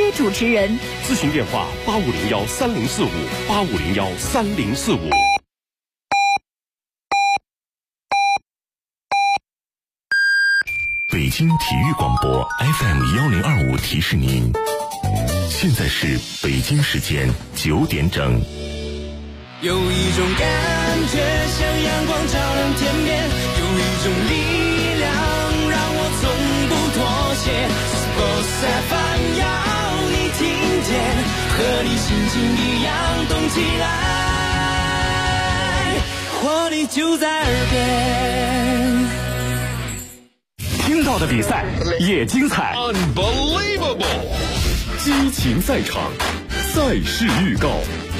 接主持人。 咨询电话8501304585013045。 北京体育广播 FM1025提示您，现在是北京时间9点整。 有一种感觉像阳光照亮天边，有一种力量让我从不妥协。Sports FM 要你听见，和你心情一样动起来，活力就在耳边。 听到的比赛也精彩 ，Unbelievable！ 激情赛场，赛事预告。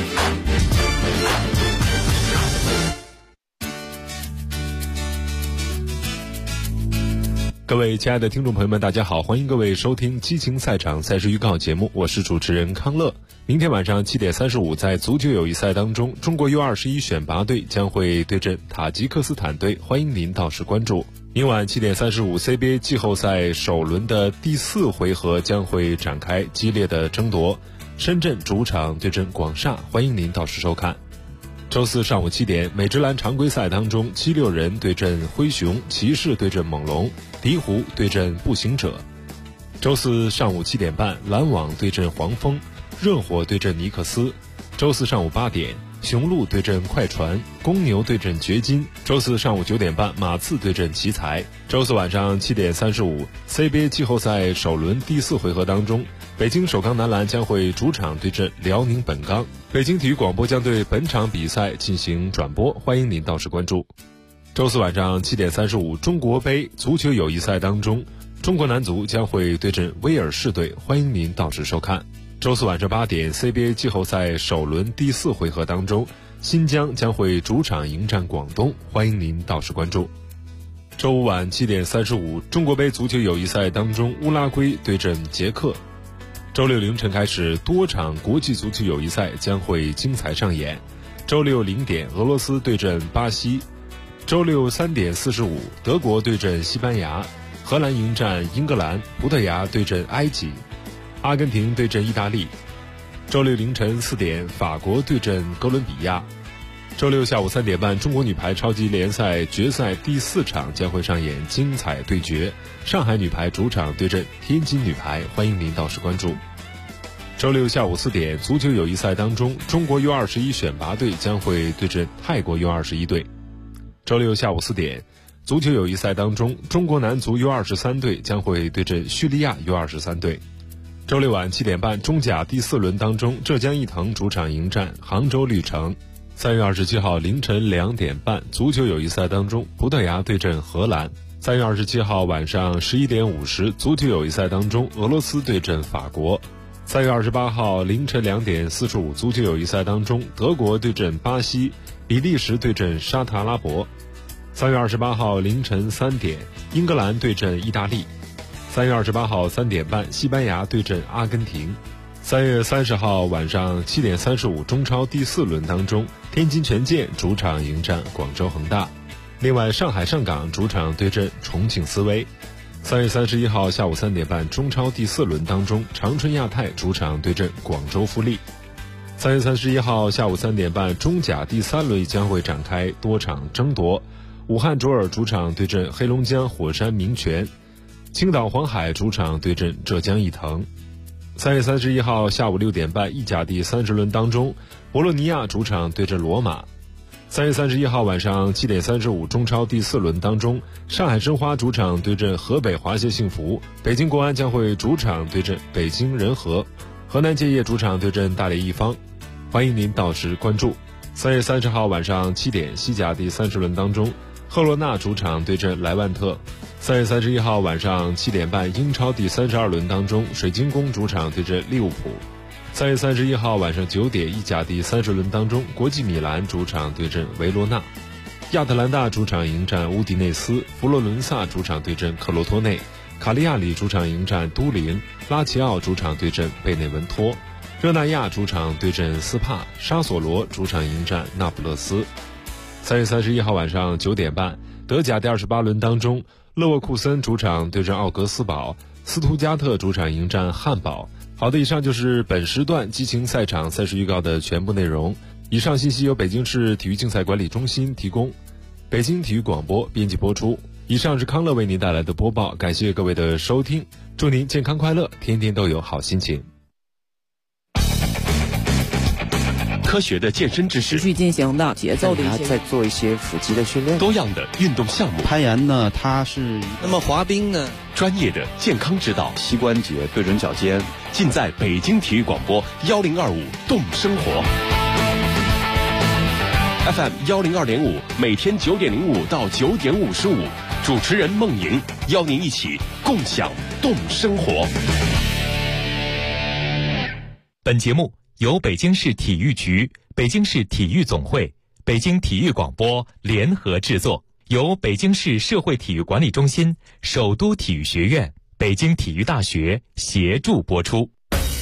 各位亲爱的听众朋友们，大家好，欢迎各位收听激情赛场赛事预告节目，我是主持人康乐。明天晚上7点35，在足球友谊赛当中，中国 U21 选拔队将会对阵塔吉克斯坦队，欢迎您到时关注。明晚7点35 CBA 季后赛首轮的第4回合将会展开激烈的争夺，深圳主场对阵广厦，欢迎您到时收看。周四上午7点，美职篮常规赛当中，76人对阵灰熊，骑士对阵猛龙，鹈鹕对阵步行者。周四上午7点半，篮网对阵黄蜂，热火对阵尼克斯。周四上午8点，雄鹿对阵快船，公牛对阵掘金。周四上午9点半，马刺对阵奇才。周四晚上7点35 CBA 季后赛首轮第4回合当中，北京首钢男篮将会主场对阵辽宁本钢。北京体育广播将对本场比赛进行转播，欢迎您到时关注。周四晚上7点35，中国杯足球友谊赛当中，中国男足将会对阵威尔士队，欢迎您到时收看。周四晚上8点 CBA 季后赛首轮第4回合当中，新疆将会主场迎战广东，欢迎您到时关注。周五晚7点35，中国杯足球友谊赛当中，乌拉圭对阵捷克。周六凌晨开始，多场国际足球友谊赛将会精彩上演。周六0点，俄罗斯对阵巴西；周六3点45，德国对阵西班牙；荷兰迎战英格兰；葡萄牙对阵埃及；阿根廷对阵意大利。周六凌晨4点，法国对阵哥伦比亚。周六下午3点半，中国女排超级联赛决赛第4场将会上演精彩对决，上海女排主场对阵天津女排，欢迎您到时关注。周六下午4点，足球友谊赛当中，中国 U21 选拔队将会对阵泰国 U21 队。周六下午4点，足球友谊赛当中，中国男足 U23 队将会对阵叙利亚 U23 队。周六晚7点半，中甲第4轮当中，浙江毅腾主场迎战杭州绿城。3月27号凌晨2点半，足球友谊赛当中，葡萄牙对阵荷兰。3月27号晚上11点50，足球友谊赛当中，俄罗斯对阵法国。3月28号凌晨2点45，足球友谊赛当中，德国对阵巴西，比利时对阵沙特阿拉伯。3月28号凌晨3点，英格兰对阵意大利。3月28号3点半，西班牙对阵阿根廷。3月30号晚上7点35，中超第4轮当中，天津权健主场迎战广州恒大。另外，上海上港主场对阵重庆斯威。3月31号下午3点半，中超第4轮当中，长春亚泰主场对阵广州富力。3月31号下午3点半，中甲第3轮将会展开多场争夺，武汉卓尔主场对阵黑龙江火山民权，青岛黄海主场对阵浙江毅腾。3月31号下午6点半，意甲第30轮当中，博洛尼亚主场对阵罗马。3月31号晚上7点35，中超第4轮当中，上海申花主场对阵河北华协幸福，北京国安将会主场对阵北京人和，河南建业主场对阵大连一方，欢迎您到时关注。3月30号晚上7点，西甲第30轮当中，赫罗纳主场对阵莱万特。3月31号晚上7点半，英超第32轮当中，水晶宫主场对阵利物浦。3月31号晚上9点，意甲第30轮当中，国际米兰主场对阵维罗纳。亚特兰大主场迎战乌迪内斯，佛罗伦萨主场对阵克罗托内，卡利亚里主场迎战都灵，拉齐奥主场对阵贝内文托，热那亚主场对阵斯帕，沙索罗主场迎战那不勒斯。3月31号晚上9点半，德甲第28轮当中，勒沃库森主场对阵奥格斯堡，斯图加特主场迎战汉堡， 好的，以上就是本时段激情赛场赛事预告的全部内容。以上信息由北京市体育竞赛管理中心提供，北京体育广播编辑播出。以上是康乐为您带来的播报，感谢各位的收听，祝您健康快乐，天天都有好心情。 科学的健身知识， 持续进行的节奏的一些， 在做一些腹肌的训练， 多样的运动项目， 攀岩呢，它是那么滑冰呢， 专业的健康指导， 膝关节对准脚尖， 尽在北京体育广播1025动生活 FM 102.5，每天9点05到9点55，主持人孟莹邀您一起共享动生活。 本节目由北京市体育局、北京市体育总会、北京体育广播联合制作，由北京市社会体育管理中心、首都体育学院、北京体育大学协助播出。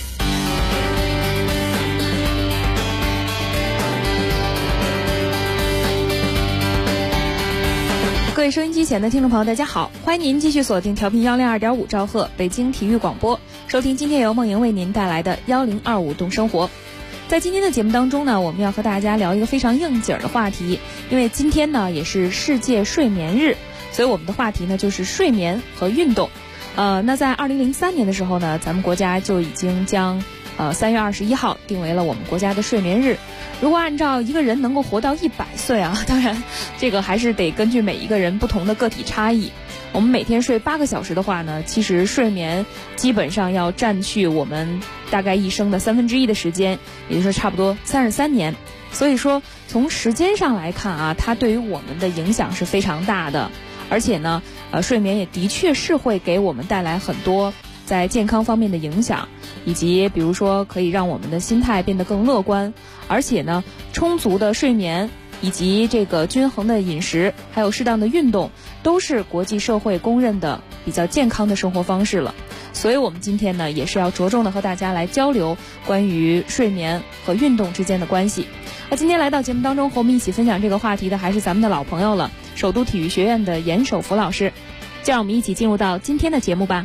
各位收音机前的听众朋友，大家好，欢迎您继续锁定调频102.5兆赫北京体育广播，收听今天由孟莹为您带来的1025动生活。在今天的节目当中呢，我们要和大家聊一个非常应景的话题，因为今天呢也是世界睡眠日，所以我们的话题呢就是睡眠和运动。那在2003年的时候呢，咱们国家就已经将3月21号定为了我们国家的睡眠日。如果按照一个人能够活到100岁啊，当然这个还是得根据每一个人不同的个体差异。我们每天睡8个小时的话呢，其实睡眠基本上要占据我们大概一生的1/3的时间，也就是说差不多33年。所以说从时间上来看啊，它对于我们的影响是非常大的。而且呢，睡眠也的确是会给我们带来很多在健康方面的影响，以及比如说可以让我们的心态变得更乐观。而且呢，充足的睡眠以及这个均衡的饮食，还有适当的运动，都是国际社会公认的比较健康的生活方式了。所以我们今天呢，也是要着重的和大家来交流关于睡眠和运动之间的关系。那今天来到节目当中和我们一起分享这个话题的还是咱们的老朋友了，首都体育学院的严守福老师。就让我们一起进入到今天的节目吧。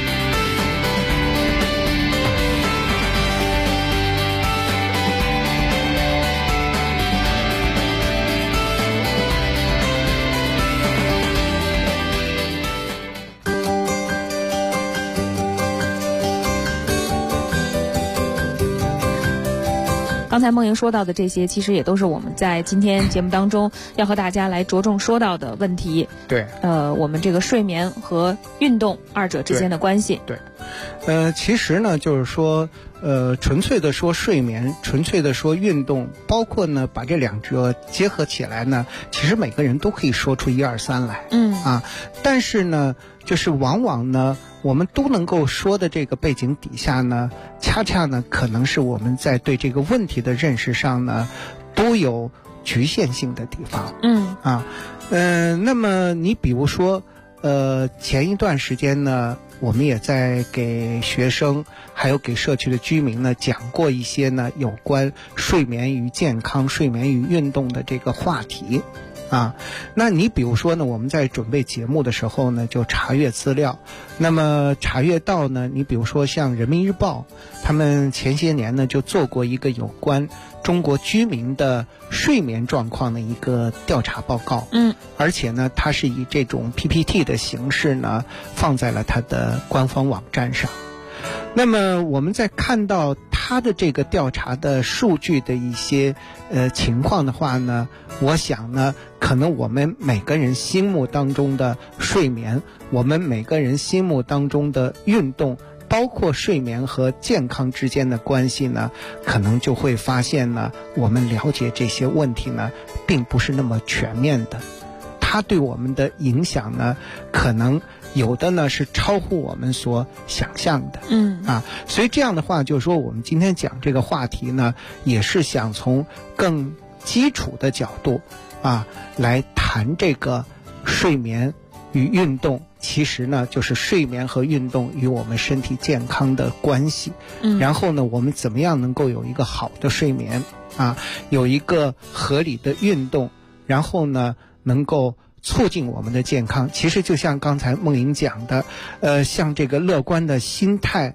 刚才孟莹说到的这些，其实也都是我们在今天节目当中要和大家来着重说到的问题。 对， 我们这个睡眠和运动二者之间的关系。 对，其实呢，就是说，纯粹的说睡眠，纯粹的说运动，包括呢把这两者结合起来呢，其实每个人都可以说出1、2、3来。但是呢，就是往往呢，我们都能够说的这个背景底下呢，恰恰呢，可能是我们在对这个问题的认识上呢，都有局限性的地方。那么你比如说，前一段时间呢，我们也在给学生还有给社区的居民呢讲过一些呢有关睡眠与健康、睡眠与运动的这个话题。那你比如说呢，我们在准备节目的时候呢，就查阅资料。那么查阅到呢，你比如说像人民日报，他们前些年呢就做过一个有关中国居民的睡眠状况的一个调查报告。而且呢，它是以这种 PPT 的形式呢放在了它的官方网站上。那么我们在看到他的这个调查的数据的一些情况的话呢，我想呢，可能我们每个人心目当中的睡眠，我们每个人心目当中的运动，包括睡眠和健康之间的关系呢，可能就会发现呢，我们了解这些问题呢，并不是那么全面的。它对我们的影响呢，可能有的呢是超乎我们所想象的。所以这样的话，就是说我们今天讲这个话题呢，也是想从更基础的角度来谈这个睡眠与运动，其实呢就是睡眠和运动与我们身体健康的关系。然后呢，我们怎么样能够有一个好的睡眠有一个合理的运动，然后呢能够促进我们的健康。其实就像刚才孟莹讲的，像这个乐观的心态，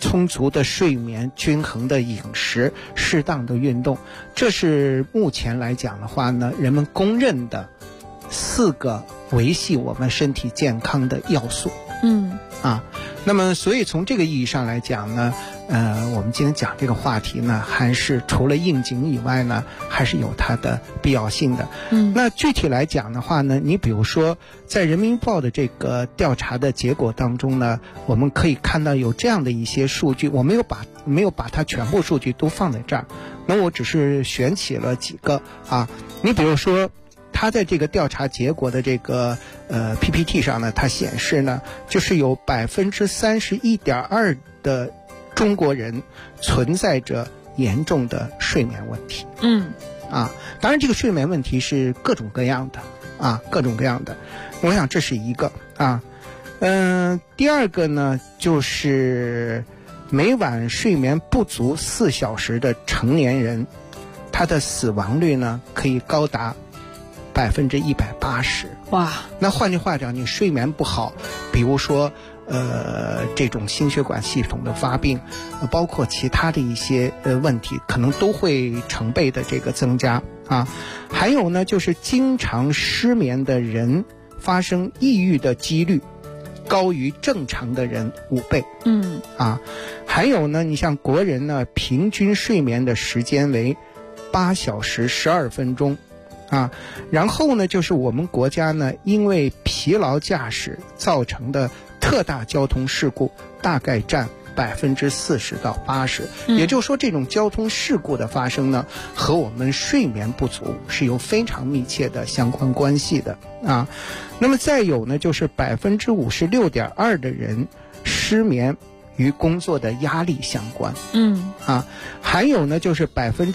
充足的睡眠、均衡的饮食、适当的运动，这是目前来讲的话呢，人们公认的4个维系我们身体健康的要素。那么所以从这个意义上来讲呢，我们今天讲这个话题呢，还是除了应景以外呢，还是有它的必要性的。那具体来讲的话呢，你比如说在人民报的这个调查的结果当中呢，我们可以看到有这样的一些数据，我没有把它全部数据都放在这儿，那我只是选起了几个啊。你比如说它在这个调查结果的这个PPT 上呢，它显示呢，就是有31.2%的中国人存在着严重的睡眠问题。当然这个睡眠问题是各种各样的啊，各种各样的。我想这是一个啊。第二个呢，就是每晚睡眠不足4小时的成年人，他的死亡率呢可以高达180%。 哇！ 那换句话讲，你睡眠不好，比如说这种心血管系统的发病，包括其他的一些问题，可能都会成倍的这个增加啊。还有呢，就是经常失眠的人发生抑郁的几率高于正常的人5倍。还有呢，你像国人呢，平均睡眠的时间为8小时12分钟。然后呢，就是我们国家呢，因为疲劳驾驶造成的特大交通事故大概占40%到80%，也就是说，这种交通事故的发生呢，和我们睡眠不足是有非常密切的相关关系的啊。那么再有呢，就是56.2%的人失眠与工作的压力相关。还有呢，就是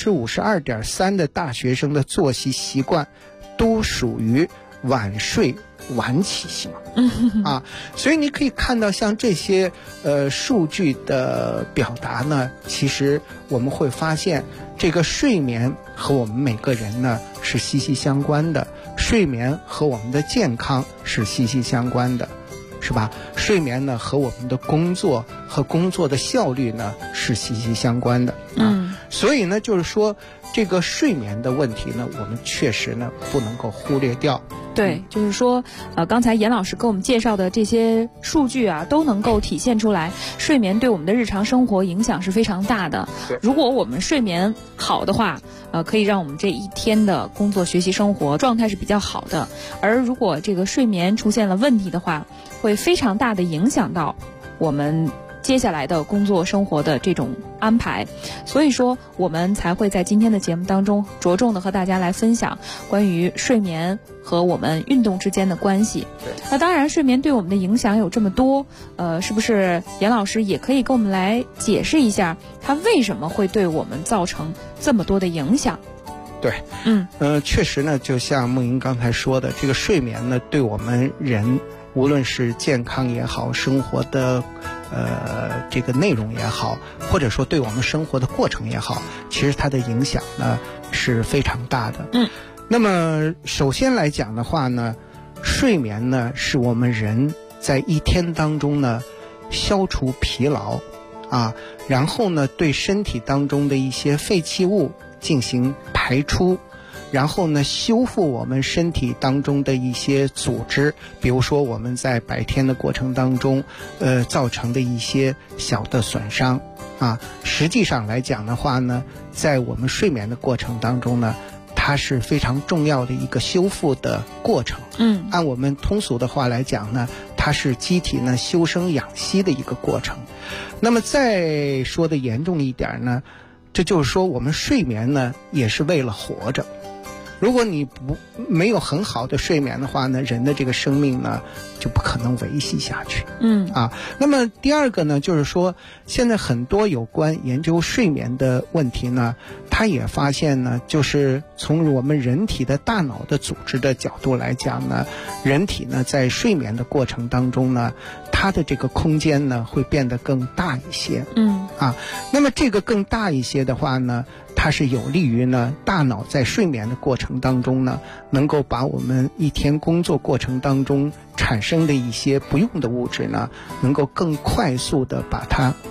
52.3%的大学生的作息习惯都属于晚睡晚起型。所以你可以看到像这些数据的表达呢，其实我们会发现这个睡眠和我们每个人呢是息息相关的，睡眠和我们的健康是息息相关的，是吧？睡眠呢和我们的工作和工作的效率呢是息息相关的。所以呢，就是说这个睡眠的问题呢，我们确实呢不能够忽略掉。 对，就是说刚才严老师给我们介绍的这些数据啊，都能够体现出来，睡眠对我们的日常生活影响是非常大的。如果我们睡眠好的话，可以让我们这一天的工作、学习、生活状态是比较好的。而如果这个睡眠出现了问题的话，会非常大的影响到我们接下来的工作生活的这种安排。所以说我们才会在今天的节目当中着重的和大家来分享关于睡眠和我们运动之间的关系。那当然睡眠对我们的影响有这么多，是不是严老师也可以跟我们来解释一下它为什么会对我们造成这么多的影响？ 对，确实呢，就像梦莹刚才说的，这个睡眠呢对我们人无论是健康也好，生活的这个内容也好，或者说对我们生活的过程也好，其实它的影响呢是非常大的。那么首先来讲的话呢，睡眠呢是我们人在一天当中呢消除疲劳啊，然后呢对身体当中的一些废弃物进行排出，然后呢修复我们身体当中的一些组织，比如说我们在白天的过程当中造成的一些小的损伤啊，实际上来讲的话呢，在我们睡眠的过程当中呢，它是非常重要的一个修复的过程。按我们通俗的话来讲呢，它是机体呢修身养息的一个过程。那么再说的严重一点呢，这就是说我们睡眠呢也是为了活着。如果你没有很好的睡眠的话呢，人的这个生命呢就不可能维系下去。那么第二个呢，就是说现在很多有关研究睡眠的问题呢，他也发现呢，就是从我们人体的大脑的组织的角度来讲呢，人体呢在睡眠的过程当中呢，它的这个空间呢会变得更大一些。那么这个更大一些的话呢，它是有利于呢大脑在睡眠的过程当中呢，能够把我们一天工作过程当中产生的一些不用的物质呢，能够更快速的把它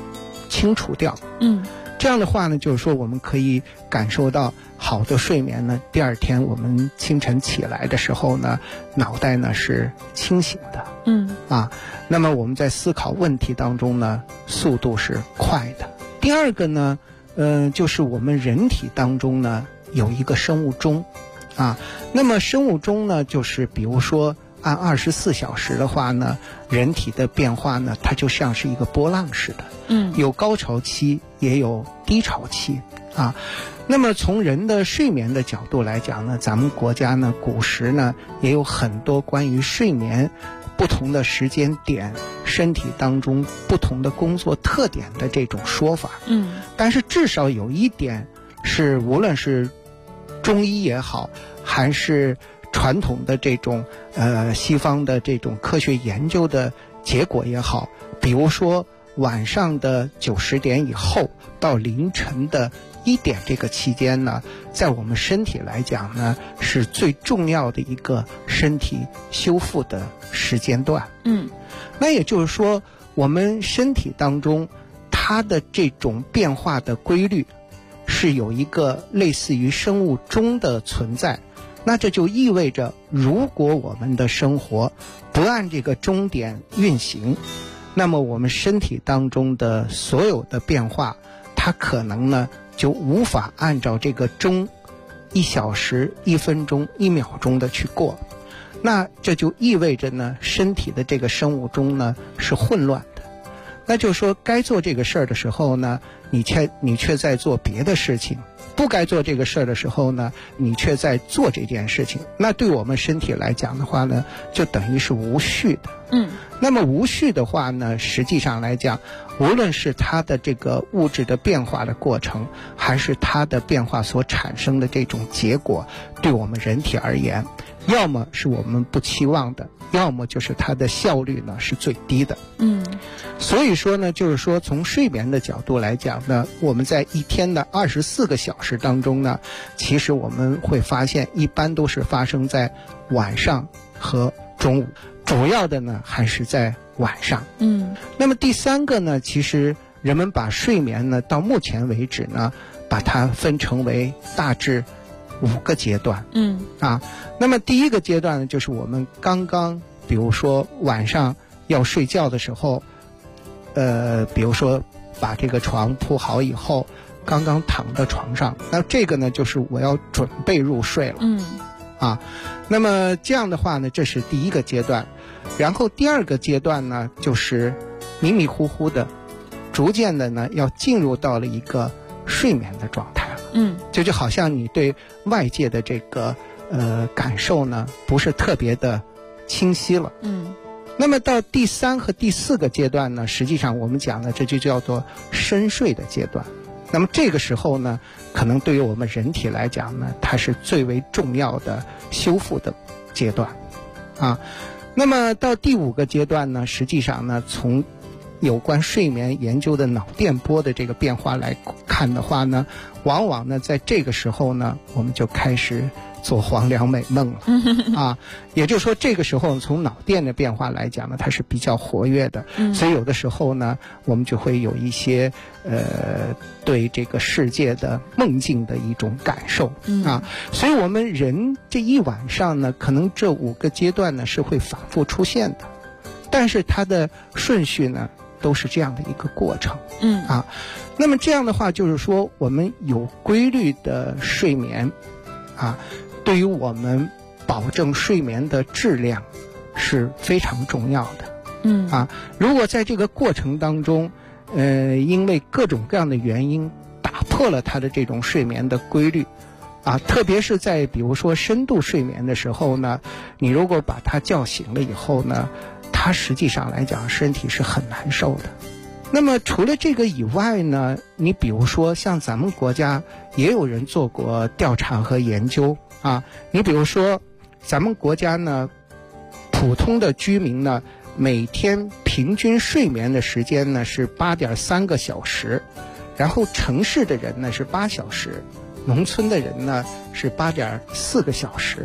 清除掉。这样的话呢，就是说我们可以感受到好的睡眠呢，第二天我们清晨起来的时候呢，脑袋呢是清醒的。那么我们在思考问题当中呢，速度是快的。第二个呢，就是我们人体当中呢有一个生物钟那么生物钟呢，就是比如说按24小时的话呢，人体的变化呢，它就像是一个波浪似的。有高潮期，也有低潮期那么从人的睡眠的角度来讲呢，咱们国家呢，古时呢也有很多关于睡眠不同的时间点，身体当中不同的工作特点的这种说法。但是至少有一点是，无论是中医也好，还是传统的这种西方的这种科学研究的结果也好，比如说晚上的9、10点以后到凌晨的1点这个期间呢，在我们身体来讲呢，是最重要的一个身体修复的时间段。那也就是说，我们身体当中它的这种变化的规律是有一个类似于生物钟的存在。那这就意味着，如果我们的生活不按这个钟点运行，那么我们身体当中的所有的变化，它可能呢就无法按照这个钟1小时、1分钟、1秒钟的去过。那这就意味着呢，身体的这个生物钟呢是混乱的。那就是说，该做这个事儿的时候呢，你却在做别的事情；不该做这个事儿的时候呢，你却在做这件事情。那对我们身体来讲的话呢，就等于是无序的。那么无序的话呢，实际上来讲，无论是它的这个物质的变化的过程，还是它的变化所产生的这种结果，对我们人体而言，要么是我们不期望的，要么就是它的效率呢是最低的。所以说呢，就是说从睡眠的角度来讲呢，我们在一天的24个小时当中呢，其实我们会发现一般都是发生在晚上和中午，主要的呢还是在晚上。那么第三个呢，其实人们把睡眠呢到目前为止呢，把它分成为大致5个阶段。那么第一个阶段呢，就是我们刚刚比如说晚上要睡觉的时候，比如说把这个床铺好以后，刚刚躺到床上，那这个呢就是我要准备入睡了。那么这样的话呢，这是第一个阶段。然后第二个阶段呢，就是迷迷糊糊的，逐渐的呢要进入到了一个睡眠的状态了。这就好像你对外界的这个感受呢不是特别的清晰了。那么到第3和第4个阶段呢，实际上我们讲的这就叫做深睡的阶段。那么这个时候呢，可能对于我们人体来讲呢，它是最为重要的修复的阶段那么到第5个阶段呢，实际上呢，从有关睡眠研究的脑电波的这个变化来看的话呢，往往呢在这个时候呢，我们就开始做黄粱美梦了也就是说，这个时候从脑电的变化来讲呢，它是比较活跃的。所以有的时候呢，我们就会有一些对这个世界的梦境的一种感受所以我们人这一晚上呢，可能这5个阶段呢是会反复出现的，但是它的顺序呢都是这样的一个过程那么这样的话，就是说我们有规律的睡眠对于我们保证睡眠的质量是非常重要的。如果在这个过程当中，因为各种各样的原因打破了它的这种睡眠的规律特别是在比如说深度睡眠的时候呢，你如果把它叫醒了以后呢，它实际上来讲身体是很难受的。那么除了这个以外呢，你比如说像咱们国家也有人做过调查和研究你比如说咱们国家呢，普通的居民呢，每天平均睡眠的时间呢是8.3个小时，然后城市的人呢是8小时，农村的人呢是8.4个小时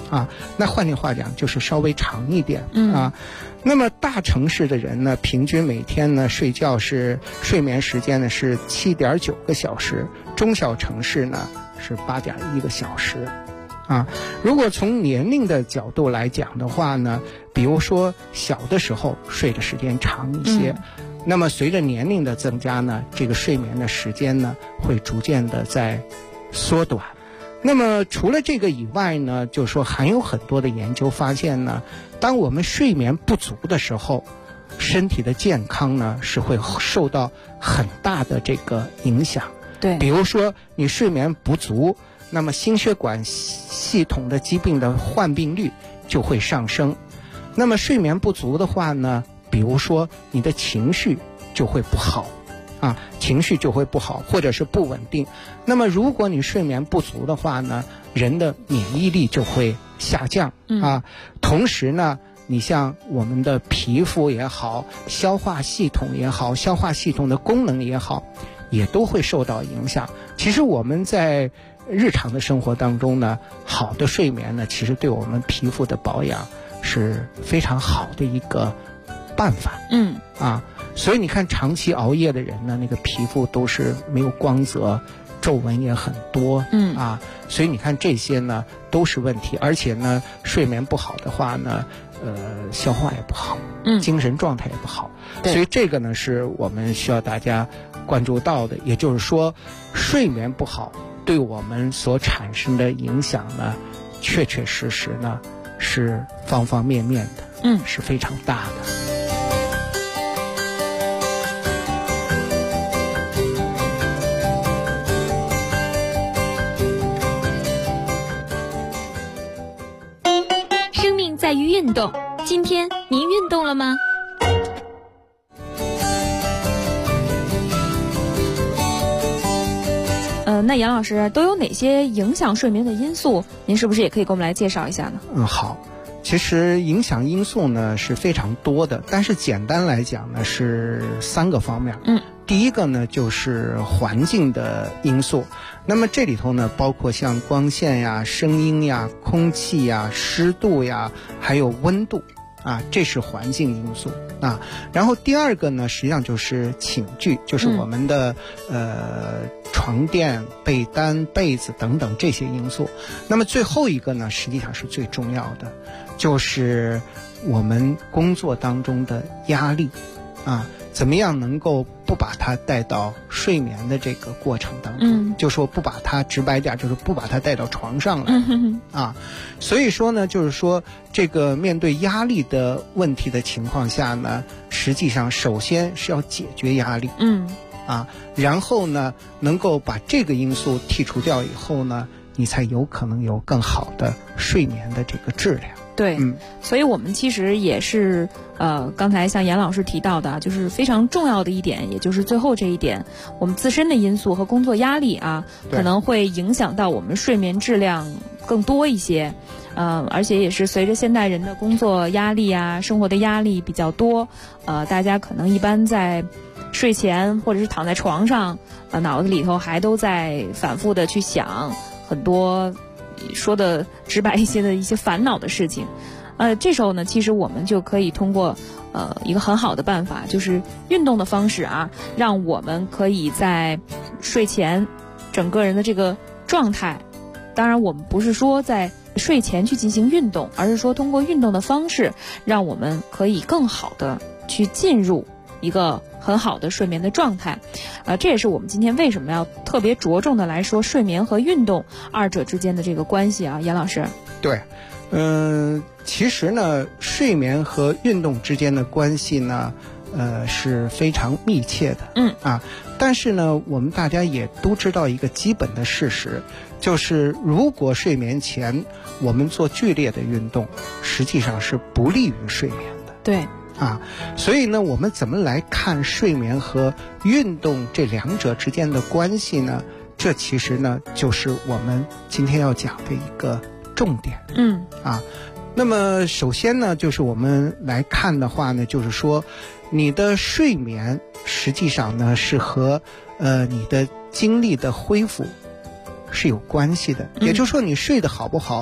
啊，那换句话讲就是稍微长一点啊。那么大城市的人呢，平均每天呢睡眠时间呢是7.9个小时，中小城市呢是8.1个小时啊。如果从年龄的角度来讲的话呢，比如说小的时候睡的时间长一些，那么随着年龄的增加呢，这个睡眠的时间呢会逐渐的在缩短。那么除了这个以外呢，就是说还有很多的研究发现呢，当我们睡眠不足的时候，身体的健康呢是会受到很大的这个影响。 对， 比如说你睡眠不足，那么心血管系统的疾病的患病率就会上升。那么睡眠不足的话呢，比如说你的情绪就会不好啊，情绪就会不好，或者是不稳定。那么如果你睡眠不足的话呢，人的免疫力就会下降啊。同时呢，你像我们的皮肤也好，消化系统也好，消化系统的功能也好，也都会受到影响。其实我们在日常的生活当中呢，好的睡眠呢，其实对我们皮肤的保养是非常好的一个办法。所以你看长期熬夜的人呢，那个皮肤都是没有光泽，皱纹也很多所以你看这些呢都是问题。而且呢，睡眠不好的话呢，消化也不好，精神状态也不好。所以这个呢是我们需要大家关注到的。也就是说，睡眠不好对我们所产生的影响呢，确确实实呢是方方面面的，是非常大的。 在于运动，今天您运动了吗？那杨老师都有哪些影响睡眠的因素？您是不是也可以给我们来介绍一下呢？ 好。其实影响因素呢是非常多的，但是简单来讲呢是3个方面。第一个呢就是环境的因素，那么这里头呢包括像光线呀、声音呀、空气呀、湿度呀，还有温度啊，这是环境因素啊。然后第二个呢实际上就是寝具，就是我们的床垫、被单、被子等等这些因素。那么最后一个呢实际上是最重要的，就是我们工作当中的压力啊，怎么样能够不把它带到睡眠的这个过程当中，就说不把它，直白点就是不把它带到床上来所以说呢，就是说这个面对压力的问题的情况下呢，实际上首先是要解决压力然后呢能够把这个因素剔除掉以后呢，你才有可能有更好的睡眠的这个质量。 对，所以我们其实也是刚才像严老师提到的，就是非常重要的一点，也就是最后这一点，我们自身的因素和工作压力可能会影响到我们睡眠质量更多一些。而且也是随着现代人的工作压力生活的压力比较多，大家可能一般在睡前或者是躺在床上，脑子里头还都在反复的去想很多说的直白一些的一些烦恼的事情。这时候呢，其实我们就可以通过一个很好的办法，就是运动的方式让我们可以在睡前整个人的这个状态，当然我们不是说在睡前去进行运动，而是说通过运动的方式，让我们可以更好的去进入一个很好的睡眠的状态。这也是我们今天为什么要特别着重的来说睡眠和运动二者之间的这个关系严老师。 对，其实呢，睡眠和运动之间的关系呢，是非常密切的。但是呢，我们大家也都知道一个基本的事实，就是如果睡眠前我们做剧烈的运动，实际上是不利于睡眠的。 对。 所以呢，我们怎么来看睡眠和运动这两者之间的关系呢？这其实呢，就是我们今天要讲的一个重点。那么首先呢，就是我们来看的话呢，就是说你的睡眠实际上呢是和你的精力的恢复是有关系的。也就是说，你睡得好不好，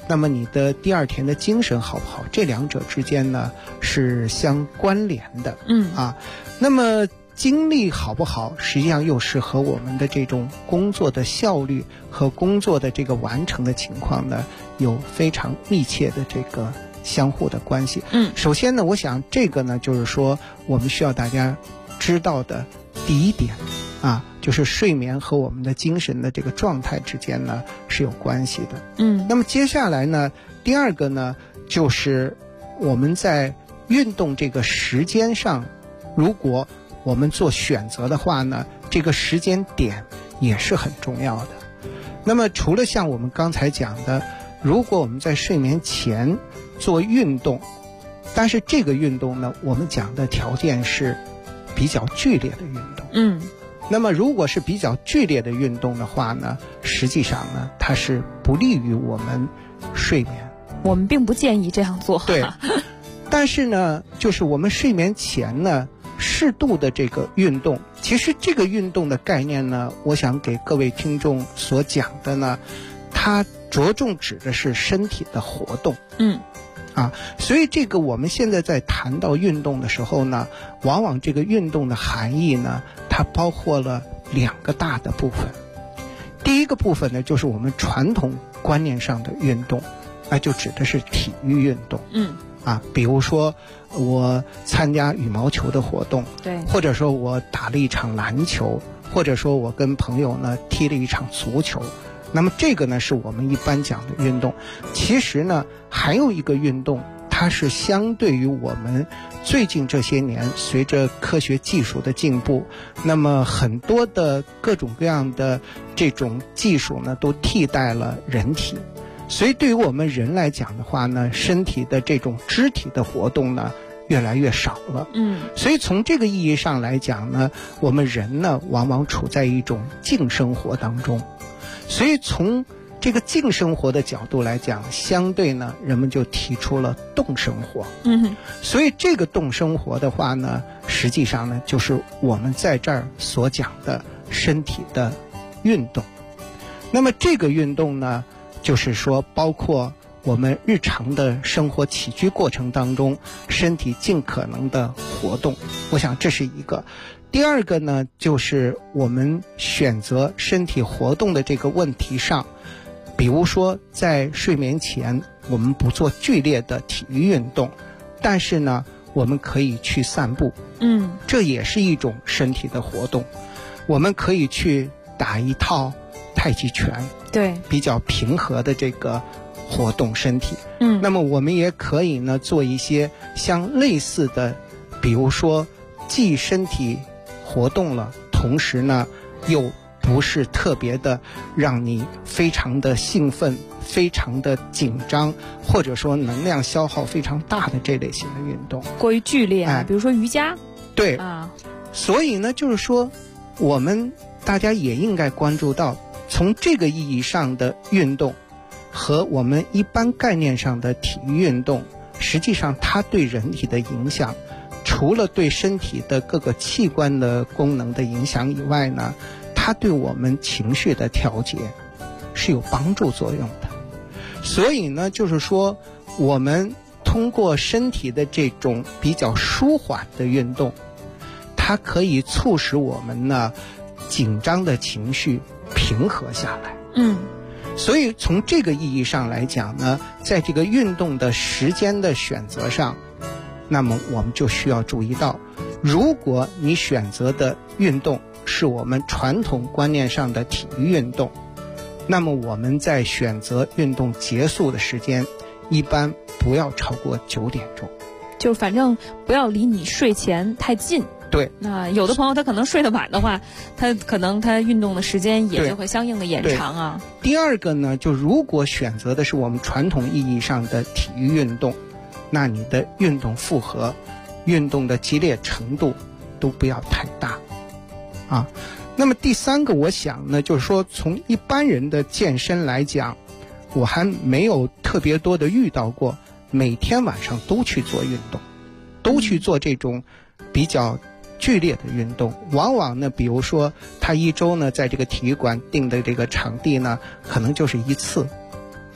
那么你的第二天的精神好不好，这两者之间呢是相关联的。那么精力好不好，实际上又是和我们的这种工作的效率和工作的这个完成的情况呢有非常密切的这个相互的关系。首先呢，我想这个呢就是说我们需要大家知道的第一点就是睡眠和我们的精神的这个状态之间呢是有关系的。那么接下来呢，第二个呢就是我们在运动这个时间上，如果我们做选择的话呢，这个时间点也是很重要的。那么除了像我们刚才讲的，如果我们在睡眠前做运动，但是这个运动呢，我们讲的条件是比较剧烈的运动。那么如果是比较剧烈的运动的话呢，实际上呢，它是不利于我们睡眠。 我们并不建议这样做。 对。但是呢，就是我们睡眠前呢，适度的这个运动，其实这个运动的概念呢，我想给各位听众所讲的呢，它着重指的是身体的活动。所以这个我们现在在谈到运动的时候呢，往往这个运动的含义呢，它包括了两个大的部分。第一个部分呢，就是我们传统观念上的运动，那就指的是体育运动。比如说我参加羽毛球的活动， 对， 或者说我打了一场篮球，或者说我跟朋友呢踢了一场足球。那么这个呢是我们一般讲的运动。其实呢还有一个运动，它是相对于我们最近这些年随着科学技术的进步，那么很多的各种各样的这种技术呢都替代了人体。所以对于我们人来讲的话呢，身体的这种肢体的活动呢越来越少了。所以从这个意义上来讲呢，我们人呢往往处在一种静生活当中。所以从这个静生活的角度来讲，相对呢人们就提出了动生活。所以这个动生活的话呢，实际上呢就是我们在这儿所讲的身体的运动。那么这个运动呢，就是说包括我们日常的生活起居过程当中，身体尽可能的活动，我想这是一个。第二个呢，就是我们选择身体活动的这个问题上，比如说在睡眠前我们不做剧烈的体育运动，但是呢我们可以去散步，这也是一种身体的活动。我们可以去打一套太极拳， 对， 比较平和的这个活动身体。那么我们也可以呢做一些像类似的，比如说既身体活动了，同时呢又不是特别的让你非常的兴奋，非常的紧张，或者说能量消耗非常大的这类型的运动， 过于剧烈比如说瑜伽。 对所以呢就是说我们大家也应该关注到，从这个意义上的运动和我们一般概念上的体育运动，实际上它对人体的影响，除了对身体的各个器官的功能的影响以外呢，它对我们情绪的调节是有帮助作用的。所以呢就是说我们通过身体的这种比较舒缓的运动，它可以促使我们呢紧张的情绪平和下来。所以从这个意义上来讲呢，在这个运动的时间的选择上，那么我们就需要注意到，如果你选择的运动是我们传统观念上的体育运动，那么我们在选择运动结束的时间一般不要超过9点钟， 就反正不要离你睡前太近。 对， 那有的朋友他可能睡得晚的话，他可能他运动的时间也就会相应的延长啊。 第二个呢，就如果选择的是我们传统意义上的体育运动，那你的运动负荷、运动的激烈程度都不要太大啊。那么第三个，我想呢，就是说从一般人的健身来讲，我还没有特别多的遇到过每天晚上都去做运动，都去做这种比较剧烈的运动。往往呢，比如说他一周呢在这个体育馆定的这个场地呢，可能就是一次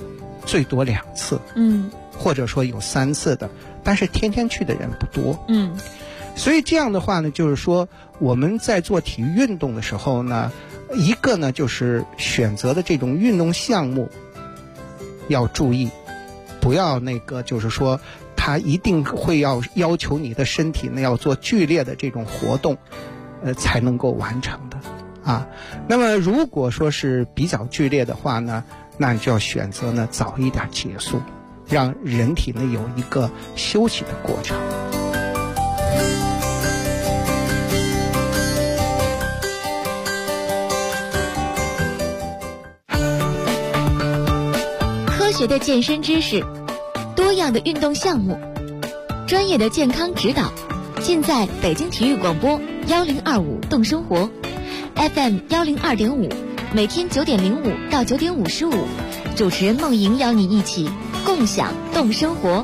最多2次，或者说有3次的，但是天天去的人不多，所以这样的话呢，就是说我们在做体育运动的时候呢，一个呢就是选择的这种运动项目要注意，不要就是说它一定会要求你的身体呢要做剧烈的这种活动，才能够完成的啊。那么如果说是比较剧烈的话呢，那你就要选择呢早一点结束，让人体呢有一个休息的过程。 科学的健身知识，多样的运动项目，专业的健康指导，尽在北京体育广播1025动生活 FM 102.5，每天9点05到9点55，主持人梦莹邀你一起共享动生活。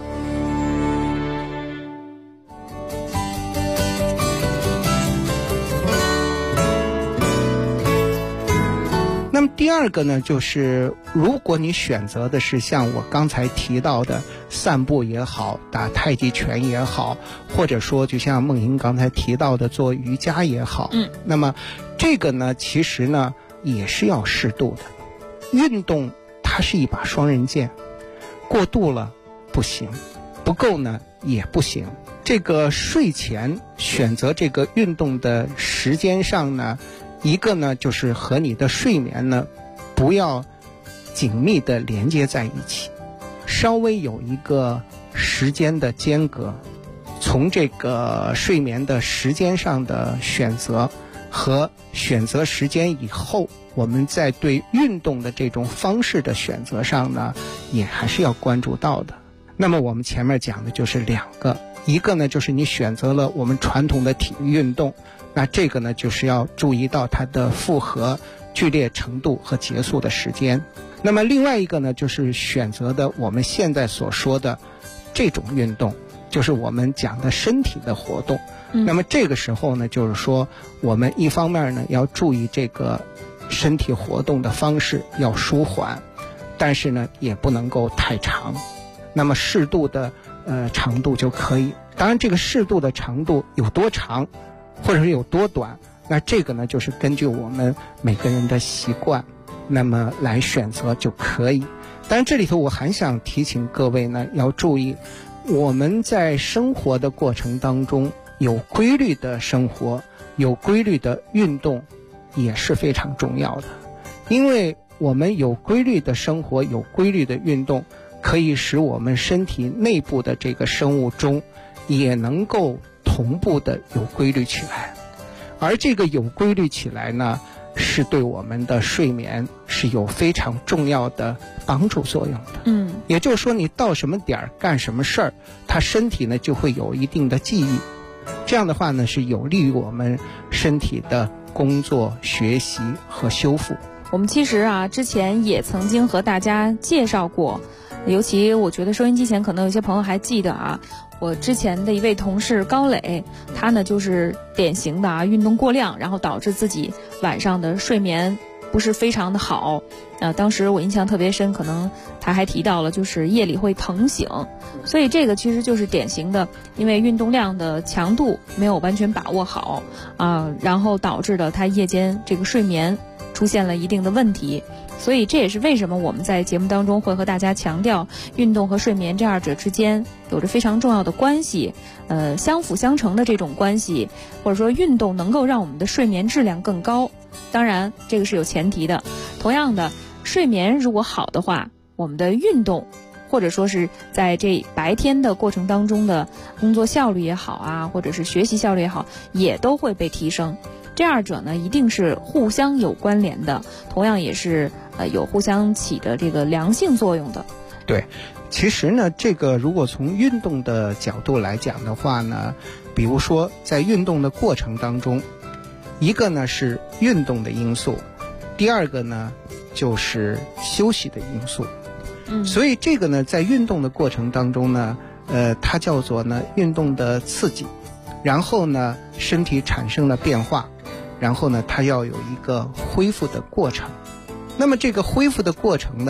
那么第二个呢，就是如果你选择的是像我刚才提到的散步也好，打太极拳也好，或者说就像梦莹刚才提到的做瑜伽也好，那么这个呢其实呢也是要适度的。运动它是一把双刃剑，过度了不行，不够呢也不行。这个睡前选择这个运动的时间上呢，一个呢就是和你的睡眠呢不要紧密的连接在一起，稍微有一个时间的间隔，从这个睡眠的时间上的选择和选择时间以后，我们在对运动的这种方式的选择上呢也还是要关注到的。那么我们前面讲的就是2个，一个呢就是你选择了我们传统的体育运动，那这个呢就是要注意到它的负荷、剧烈程度和结束的时间。那么另外一个呢就是选择的我们现在所说的这种运动，就是我们讲的身体的活动。那么这个时候呢，就是说我们一方面呢要注意这个身体活动的方式要舒缓，但是呢也不能够太长，那么适度的长度就可以。当然这个适度的长度有多长或者是有多短，那这个呢就是根据我们每个人的习惯那么来选择就可以。当然这里头我还想提醒各位呢要注意，我们在生活的过程当中有规律的生活，有规律的运动也是非常重要的。因为我们有规律的生活，有规律的运动，可以使我们身体内部的这个生物钟也能够同步的有规律起来。而这个有规律起来呢，是对我们的睡眠是有非常重要的帮助作用的。也就是说你到什么点儿干什么事儿，它身体呢就会有一定的记忆，这样的话呢是有利于我们身体的工作、学习和修复。 我们其实之前也曾经和大家介绍过，尤其我觉得收音机前可能有些朋友还记得我之前的一位同事高磊，他呢就是典型的运动过量，然后导致自己晚上的睡眠不是非常的好。当时我印象特别深，可能他还提到了就是夜里会疼醒，所以这个其实就是典型的因为运动量的强度没有完全把握好然后导致的他夜间这个睡眠出现了一定的问题。所以这也是为什么我们在节目当中会和大家强调运动和睡眠这2者之间有着非常重要的关系，相辅相成的这种关系，或者说运动能够让我们的睡眠质量更高。当然这个是有前提的，同样的睡眠如果好的话，我们的运动或者说是在这白天的过程当中的工作效率也好或者是学习效率也好，也都会被提升。这2者呢一定是互相有关联的，同样也是有互相起的这个良性作用的。 对，其实呢这个如果从运动的角度来讲的话呢，比如说在运动的过程当中，一个呢是运动的因素，第2个呢就是休息的因素。所以这个呢在运动的过程当中呢它叫做呢运动的刺激，然后呢身体产生了变化，然后呢它要有一个恢复的过程。那么这个恢复的过程呢，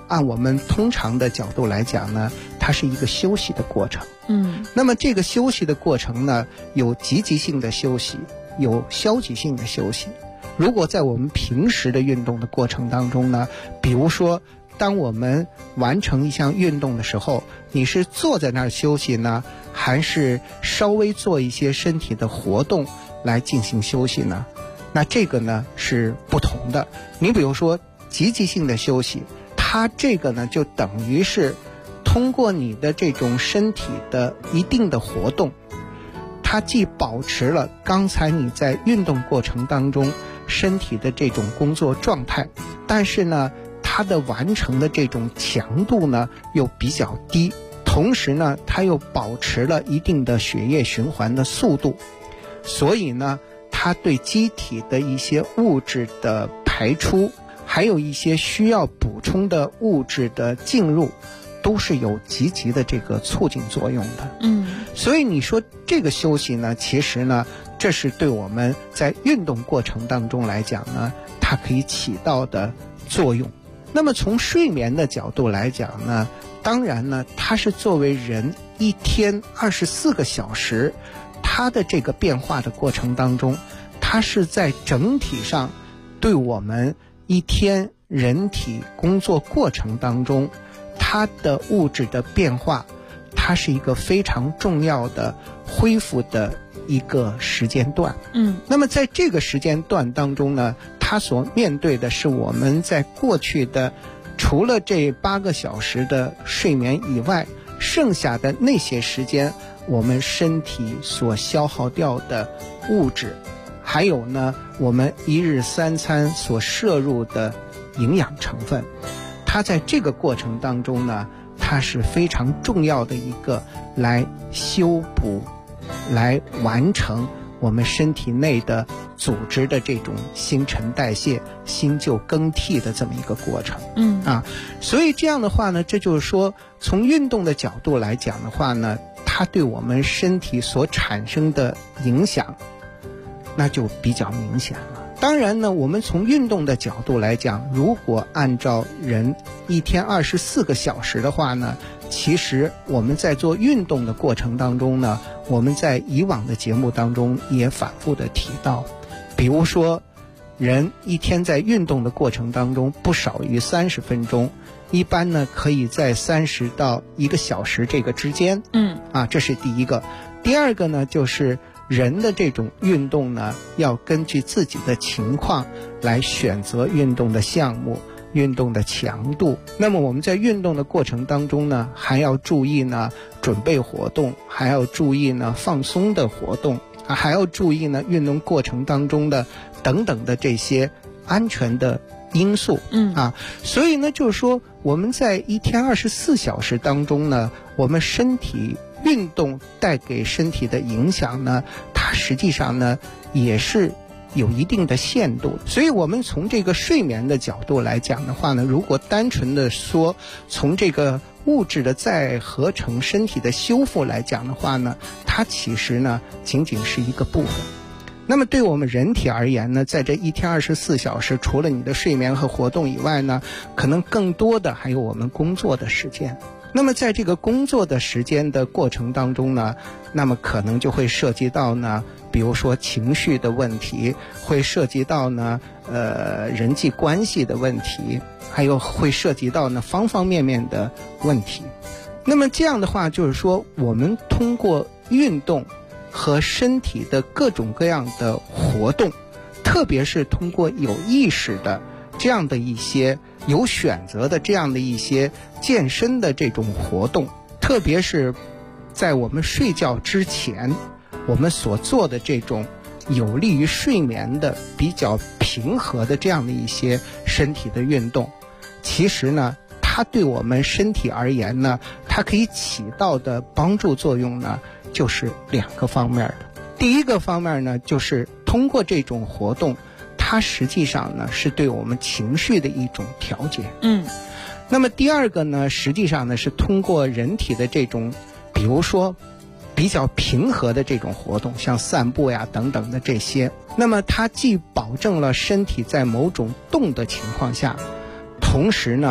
按我们通常的角度来讲呢，它是一个休息的过程。那么这个休息的过程呢，有积极性的休息，有消极性的休息。如果在我们平时的运动的过程当中呢，比如说当我们完成一项运动的时候，你是坐在那儿休息呢，还是稍微做一些身体的活动来进行休息呢？那这个呢是不同的。你比如说积极性的休息，它这个呢就等于是通过你的这种身体的一定的活动，它既保持了刚才你在运动过程当中身体的这种工作状态，但是呢它的完成的这种强度呢又比较低，同时呢它又保持了一定的血液循环的速度，所以呢它对机体的一些物质的排出，还有一些需要补充的物质的进入，都是有积极的这个促进作用的。所以你说这个休息呢，其实呢这是对我们在运动过程当中来讲呢，它可以起到的作用。那么从睡眠的角度来讲呢，当然呢它是作为人一天24个小时它的这个变化的过程当中，它是在整体上对我们一天人体工作过程当中它的物质的变化，它是一个非常重要的恢复的一个时间段。那么在这个时间段当中呢，它所面对的是我们在过去的除了这8个小时的睡眠以外，剩下的那些时间我们身体所消耗掉的物质，还有呢我们一日3餐所摄入的营养成分，它在这个过程当中呢，它是非常重要的一个来修补，来完成我们身体内的组织的这种新陈代谢、新旧更替的这么一个过程。所以这样的话呢，这就是说从运动的角度来讲的话呢，它对我们身体所产生的影响那就比较明显了。当然呢，我们从运动的角度来讲，如果按照人一天24个小时的话呢，其实我们在做运动的过程当中呢，我们在以往的节目当中也反复的提到，比如说人一天在运动的过程当中不少于30分钟，一般呢可以在30到1个小时这个之间。这是第一个。第二个呢，就是人的这种运动呢，要根据自己的情况来选择运动的项目、运动的强度。那么我们在运动的过程当中呢，还要注意呢准备活动，还要注意呢放松的活动，还要注意呢运动过程当中的等等的这些安全的因素。所以呢就是说我们在一天24小时当中呢，我们身体运动带给身体的影响呢，它实际上呢也是有一定的限度。所以我们从这个睡眠的角度来讲的话呢，如果单纯的说从这个物质的再合成、身体的修复来讲的话呢，它其实呢仅仅是一个部分。那么对我们人体而言呢，在这一天24小时，除了你的睡眠和活动以外呢，可能更多的还有我们工作的时间。那么在这个工作的时间的过程当中呢，那么可能就会涉及到呢，比如说情绪的问题，会涉及到呢人际关系的问题，还有会涉及到呢方方面面的问题。那么这样的话就是说，我们通过运动和身体的各种各样的活动，特别是通过有意识的这样的一些有选择的这样的一些健身的这种活动，特别是在我们睡觉之前我们所做的这种有利于睡眠的比较平和的这样的一些身体的运动，其实呢它对我们身体而言呢，它可以起到的帮助作用呢就是2个方面的。第一个方面呢，就是通过这种活动，它实际上呢是对我们情绪的一种调节。那么第二个呢，实际上呢是通过人体的这种比如说比较平和的这种活动，像散步呀等等的这些，那么它既保证了身体在某种动的情况下，同时呢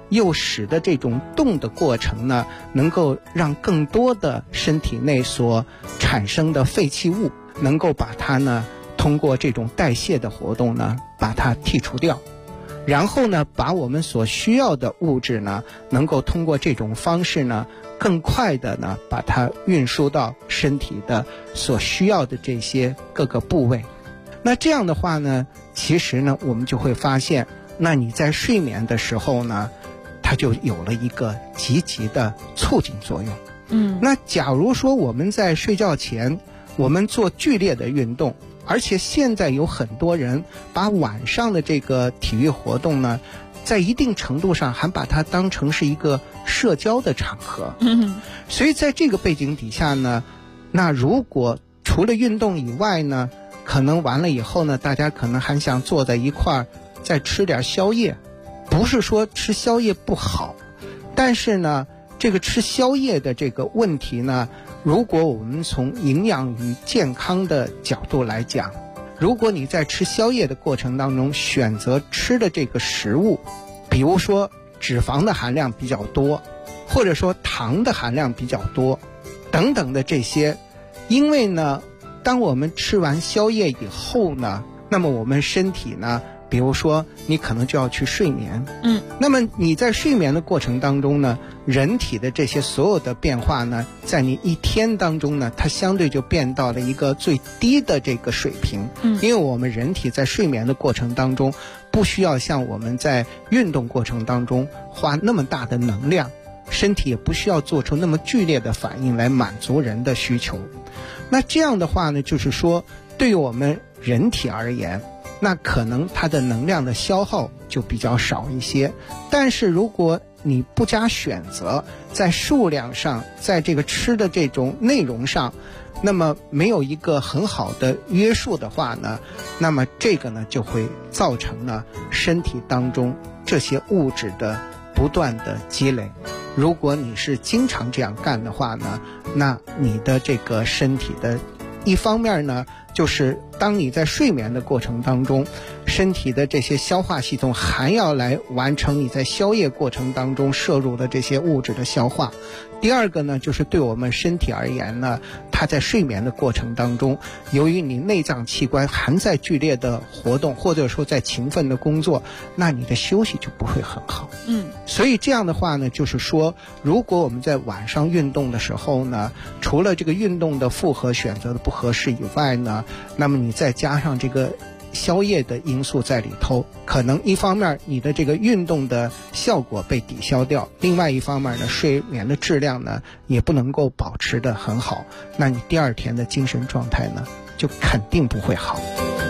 又使得这种动的过程呢，能够让更多的身体内所产生的废弃物，能够把它呢通过这种代谢的活动呢把它剔除掉，然后呢把我们所需要的物质呢能够通过这种方式呢更快的呢把它运输到身体的所需要的这些各个部位。那这样的话呢，其实呢我们就会发现，那你在睡眠的时候呢，它就有了一个积极的促进作用。那假如说我们在睡觉前我们做剧烈的运动，而且现在有很多人把晚上的这个体育活动呢，在一定程度上还把它当成是一个社交的场合。所以在这个背景底下呢，那如果除了运动以外呢，可能完了以后呢，大家可能还想坐在一块儿再吃点宵夜。不是说吃宵夜不好，但是呢这个吃宵夜的这个问题呢，如果我们从营养与健康的角度来讲，如果你在吃宵夜的过程当中选择吃的这个食物，比如说脂肪的含量比较多，或者说糖的含量比较多等等的这些，因为呢当我们吃完宵夜以后呢，那么我们身体呢，比如说你可能就要去睡眠，那么你在睡眠的过程当中呢，人体的这些所有的变化呢，在你一天当中呢，它相对就变到了一个最低的这个水平。因为我们人体在睡眠的过程当中，不需要像我们在运动过程当中花那么大的能量，身体也不需要做出那么剧烈的反应来满足人的需求。那这样的话呢，就是说对于我们人体而言，那可能它的能量的消耗就比较少一些。但是如果你不加选择，在数量上，在这个吃的这种内容上，那么没有一个很好的约束的话呢，那么这个呢就会造成呢身体当中这些物质的不断的积累。如果你是经常这样干的话呢，那你的这个身体的一方面呢，就是当你在睡眠的过程当中，身体的这些消化系统还要来完成你在宵夜过程当中摄入的这些物质的消化。第二个呢，就是对我们身体而言呢，它在睡眠的过程当中，由于你内脏器官还在剧烈的活动，或者说在勤奋的工作，那你的休息就不会很好。所以这样的话呢，就是说如果我们在晚上运动的时候呢，除了这个运动的负荷选择的不合适以外呢，那么你再加上这个宵夜的因素在里头，可能一方面你的这个运动的效果被抵消掉，另外一方面呢，睡眠的质量呢也不能够保持得很好，那你第二天的精神状态呢就肯定不会好。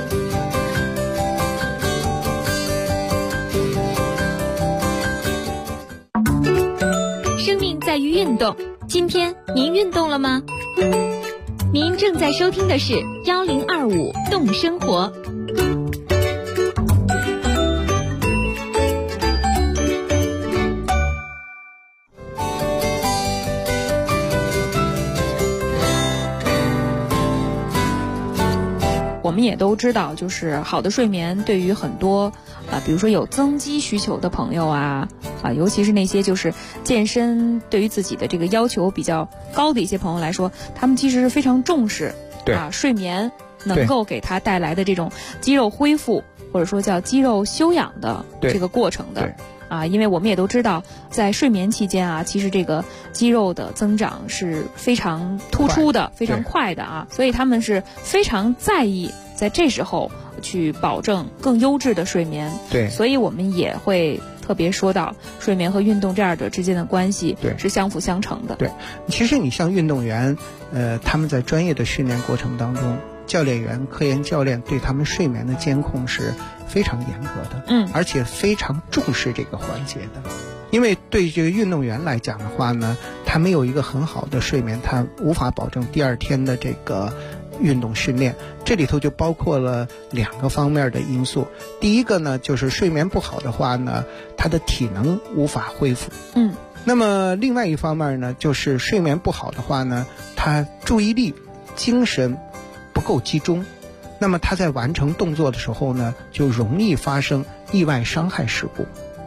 生命在于运动，今天您运动了吗？您正在收听的是1025动生活。 我们也都知道，就是好的睡眠对于很多比如说有增肌需求的朋友尤其是那些就是健身对于自己的这个要求比较高的一些朋友来说，他们其实是非常重视睡眠能够给他带来的这种肌肉恢复，或者说叫肌肉修养的这个过程的。因为我们也都知道，在睡眠期间其实这个肌肉的增长是非常突出的，非常快的所以他们是非常在意在这时候去保证更优质的睡眠。所以我们也会特别说到睡眠和运动这二者之间的关系是相辅相成的。 其实你像运动员他们在专业的训练过程当中，教练员、科研教练对他们睡眠的监控是非常严格的，而且非常重视这个环节的。因为对这个运动员来讲的话呢，他没有一个很好的睡眠，他无法保证第二天的这个运动训练。这里头就包括了两个方面的因素。第一个呢，就是睡眠不好的话呢，他的体能无法恢复。那么另外一方面呢，就是睡眠不好的话呢，他注意力、精神不够集中，那么他在完成动作的时候呢，就容易发生意外伤害事故。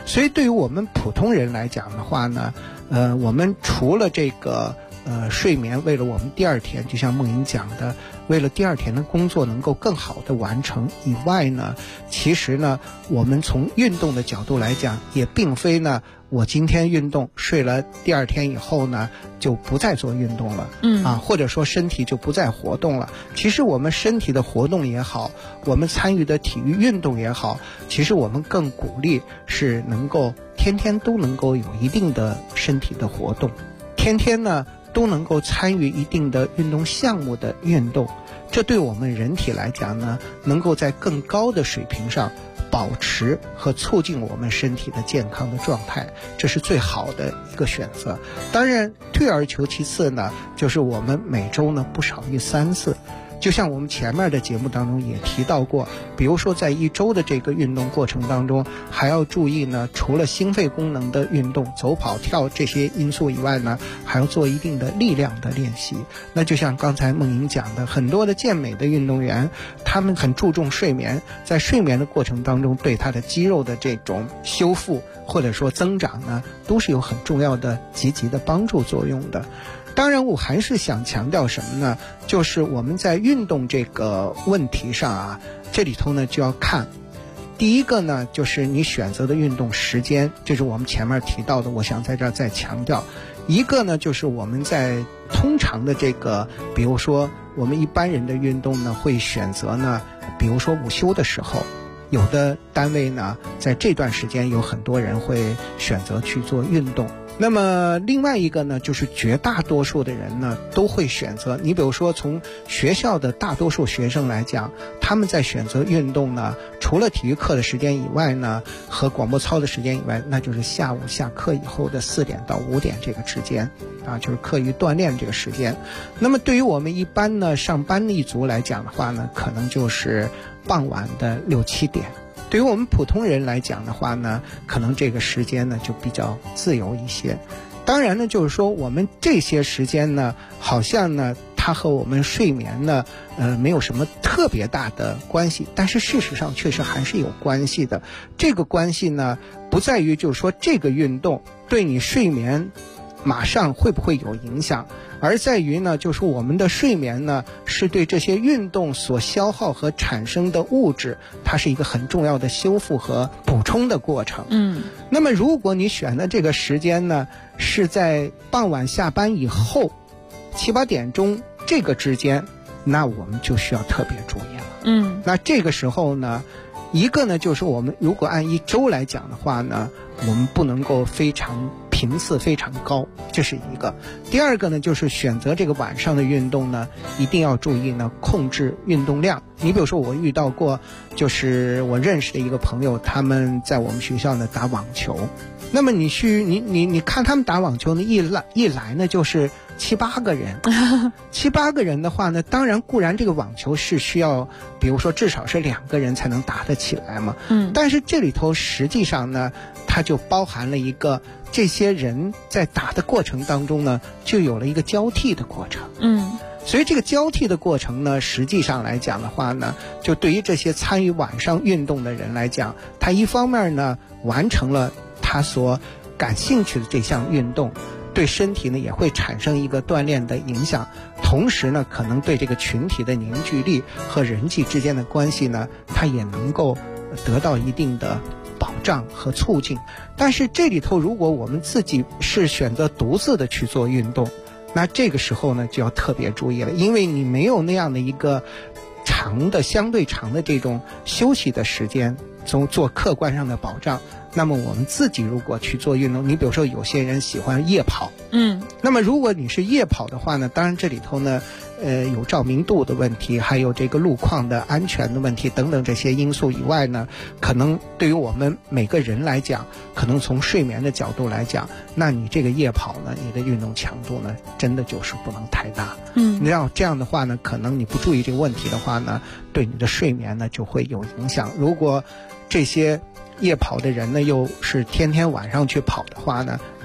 所以对于我们普通人来讲的话呢，我们除了这个睡眠为了我们第二天，就像梦莹讲的，为了第二天的工作能够更好的完成以外呢，其实呢，我们从运动的角度来讲，也并非呢我今天运动睡了，第二天以后呢就不再做运动了，或者说身体就不再活动了。其实我们身体的活动也好，我们参与的体育运动也好，其实我们更鼓励是能够天天都能够有一定的身体的活动，天天呢都能够参与一定的运动项目的运动，这对我们人体来讲呢，能够在更高的水平上保持和促进我们身体的健康的状态，这是最好的一个选择。当然退而求其次呢，就是我们每周呢不少于3次。就像我们前面的节目当中也提到过，比如说在一周的这个运动过程当中，还要注意呢，除了心肺功能的运动，走跑跳这些因素以外呢，还要做一定的力量的练习。那就像刚才梦莹讲的，很多的健美的运动员，他们很注重睡眠，在睡眠的过程当中，对他的肌肉的这种修复或者说增长呢，都是有很重要的积极的帮助作用的。当然我还是想强调什么呢，就是我们在运动这个问题上啊，这里头呢就要看，第一个呢就是你选择的运动时间，这是我们前面提到的，我想在这儿再强调。一个呢就是我们在通常的这个，比如说我们一般人的运动呢，会选择呢，比如说午休的时候，有的单位呢在这段时间有很多人会选择去做运动。那么另外一个呢，就是绝大多数的人呢都会选择，你比如说从学校的大多数学生来讲，他们在选择运动呢，除了体育课的时间以外呢，和广播操的时间以外，那就是下午下课以后的4点到5点这个之间啊，就是课余锻炼这个时间。那么对于我们一般呢上班一族来讲的话呢，可能就是傍晚的6、7点。对于我们普通人来讲的话呢，可能这个时间呢就比较自由一些。当然呢，就是说我们这些时间呢，好像呢它和我们睡眠呢没有什么特别大的关系，但是事实上确实还是有关系的。这个关系呢不在于就是说这个运动对你睡眠马上会不会有影响，而在于呢，就是我们的睡眠呢，是对这些运动所消耗和产生的物质，它是一个很重要的修复和补充的过程。那么如果你选的这个时间呢，是在傍晚下班以后7、8点钟这个之间，那我们就需要特别注意了。那这个时候呢，一个呢就是我们如果按一周来讲的话呢，我们不能够非常频次非常高，这是一个。第二个呢，就是选择这个晚上的运动呢，一定要注意呢控制运动量。你比如说我遇到过，就是我认识的一个朋友，他们在我们学校呢打网球。那么你看他们打网球呢，一来呢就是7、8个人，7、8个人的话呢，当然固然这个网球是需要，比如说至少是2个人才能打得起来嘛。但是这里头实际上呢，它就包含了一个这些人在打的过程当中呢，就有了一个交替的过程。所以这个交替的过程呢，实际上来讲的话呢，就对于这些参与晚上运动的人来讲，他一方面呢完成了他所感兴趣的这项运动，对身体呢也会产生一个锻炼的影响，同时呢可能对这个群体的凝聚力和人际之间的关系呢，它也能够得到一定的保障和促进。但是这里头如果我们自己是选择独自的去做运动，那这个时候呢就要特别注意了，因为你没有那样的一个相对长的这种休息的时间，做客观上的保障。那么我们自己如果去做运动，你比如说有些人喜欢夜跑，那么如果你是夜跑的话呢，当然这里头呢有照明度的问题，还有这个路况的安全的问题等等这些因素以外呢，可能对于我们每个人来讲，可能从睡眠的角度来讲，那你这个夜跑呢，你的运动强度呢真的就是不能太大。那这样的话呢，可能你不注意这个问题的话呢，对你的睡眠呢就会有影响。如果这些夜跑的人呢又是天天晚上去跑的话呢，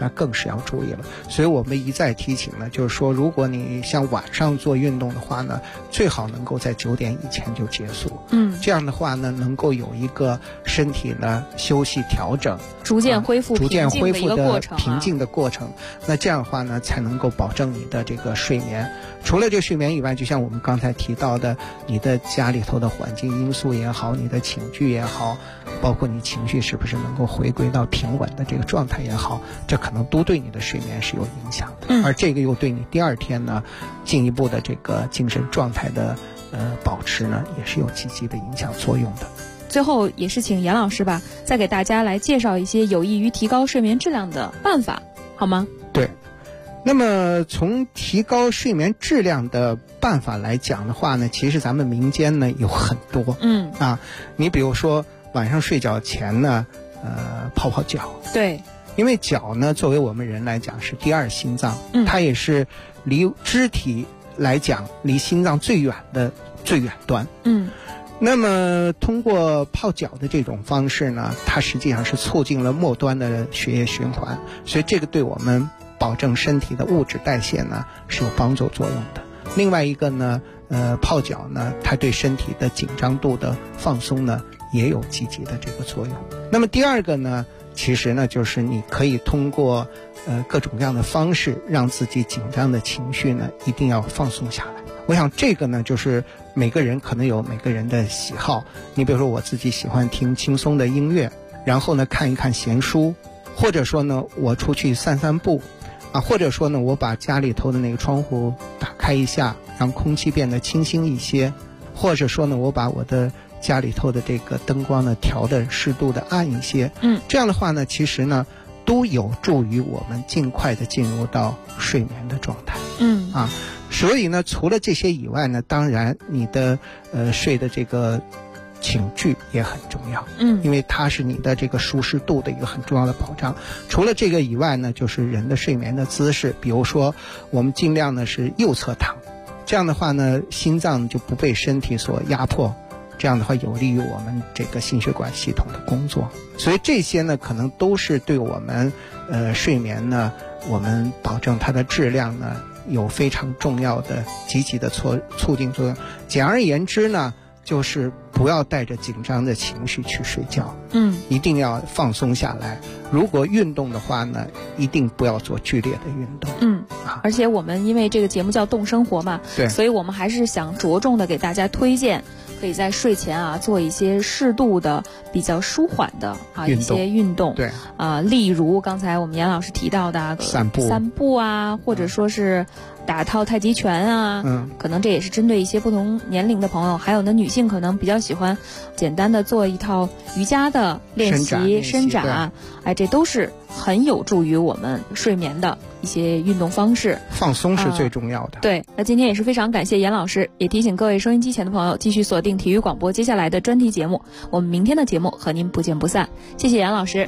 那更是要注意了。所以我们一再提醒呢，就是说如果你像晚上做运动的话呢，最好能够在9点以前就结束。这样的话呢，能够有一个身体呢休息调整， 逐渐恢复的平静的过程。那这样的话呢，才能够保证你的这个睡眠。除了这个睡眠以外，就像我们刚才提到的，你的家里头的环境因素也好，你的寝具也好，包括你情绪是不是能够回归到平稳的这个状态也好，这可能都对你的睡眠是有影响的。而这个又对你第二天呢进一步的这个精神状态的保持呢，也是有积极的影响作用的。 最后也是请严老师吧，再给大家来介绍一些有益于提高睡眠质量的办法，好吗？ 对。那么从提高睡眠质量的办法来讲的话呢，其实咱们民间呢有很多。你比如说晚上睡觉前呢泡泡脚。对，因为脚呢作为我们人来讲是第二心脏，它也是离肢体来讲离心脏最远的最远端。那么通过泡脚的这种方式呢，它实际上是促进了末端的血液循环，所以这个对我们保证身体的物质代谢呢是有帮助作用的。另外一个呢泡脚呢，它对身体的紧张度的放松呢也有积极的这个作用。那么第二个呢，其实呢就是你可以通过各种各样的方式让自己紧张的情绪呢一定要放松下来。我想这个呢就是每个人可能有每个人的喜好，你比如说我自己喜欢听轻松的音乐，然后呢看一看闲书，或者说呢我出去散散步或者说呢我把家里头的那个窗户打开一下，让空气变得清新一些，或者说呢我把我的家里头的这个灯光呢调得适度的暗一些。这样的话呢其实呢都有助于我们尽快的进入到睡眠的状态。所以呢除了这些以外呢，当然你的睡的这个寝具也很重要。因为它是你的这个舒适度的一个很重要的保障。除了这个以外呢，就是人的睡眠的姿势，比如说我们尽量呢是右侧躺，这样的话呢心脏就不被身体所压迫，这样的话有利于我们这个心血管系统的工作。所以这些呢可能都是对我们睡眠呢，我们保证它的质量呢有非常重要的积极的促进作用。简而言之呢，就是不要带着紧张的情绪去睡觉，一定要放松下来。如果运动的话呢，一定不要做剧烈的运动。 而且我们因为这个节目叫动生活嘛，对，所以我们还是想着重的给大家推荐可以在睡前做一些适度的比较舒缓的一些运动。对例如刚才我们严老师提到的散步或者说是打套太极拳可能这也是针对一些不同年龄的朋友。还有呢，女性可能比较喜欢简单的做一套瑜伽的练习伸展，这都是很有助于我们睡眠的一些运动方式。放松是最重要的。对，那今天也是非常感谢严老师，也提醒各位收音机前的朋友继续锁定体育广播接下来的专题节目，我们明天的节目和您不见不散。谢谢严老师。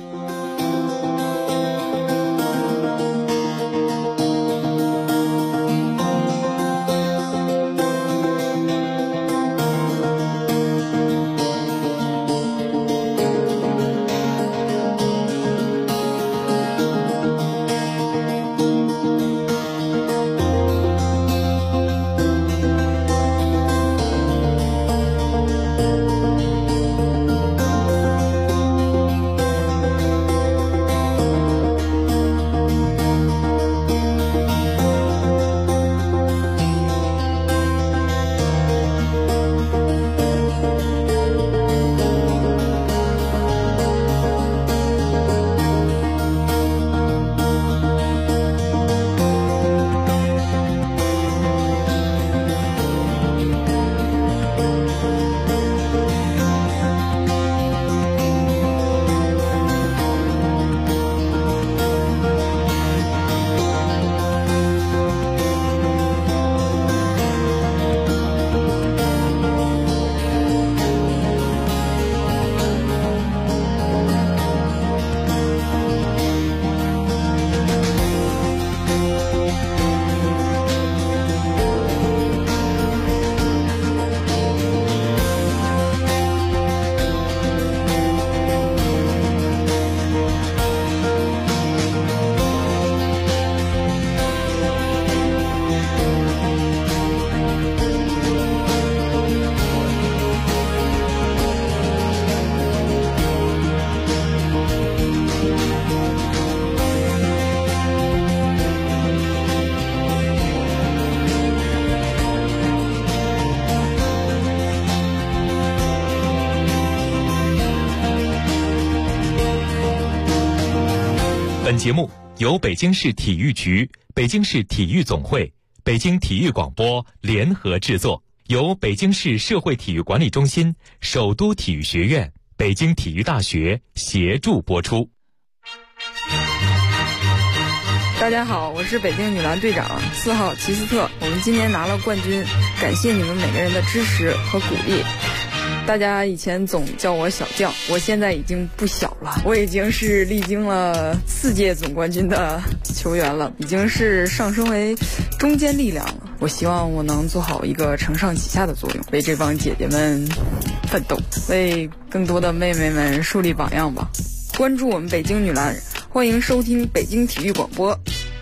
本节目由北京市体育局、北京市体育总会、北京体育广播联合制作，由北京市社会体育管理中心、首都体育学院、北京体育大学协助播出。 大家好，我是北京女篮队长4号齐斯特，我们今年拿了冠军，感谢你们每个人的支持和鼓励。大家以前总叫我小将，我现在已经不小了，我已经是历经了4届总冠军的球员了，已经是上升为中坚力量了。我希望我能做好一个承上启下的作用，为这帮姐姐们奋斗，为更多的妹妹们树立榜样吧。关注我们北京女篮，欢迎收听北京体育广播。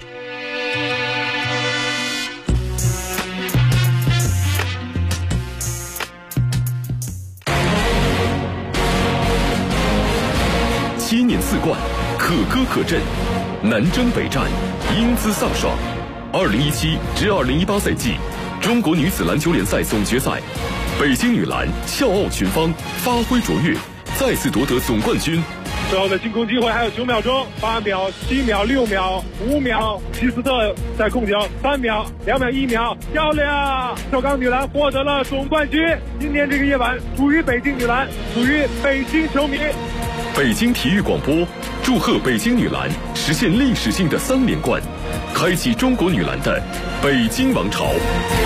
7年4冠，可歌可阵，南征北战，英姿飒爽。2017至2018赛季中国女子篮球联赛总决赛，北京女篮笑傲群芳，发挥卓越，再次夺得总冠军。 最后的进攻机会还有9秒钟，8秒、7秒、6秒、5秒，齐斯特在控球，3秒、2秒、1秒，漂亮！首钢女篮获得了总冠军。今天这个夜晚属于北京女篮，属于北京球迷。 北京体育广播祝贺北京女篮实现历史性的3连冠，开启中国女篮的北京王朝。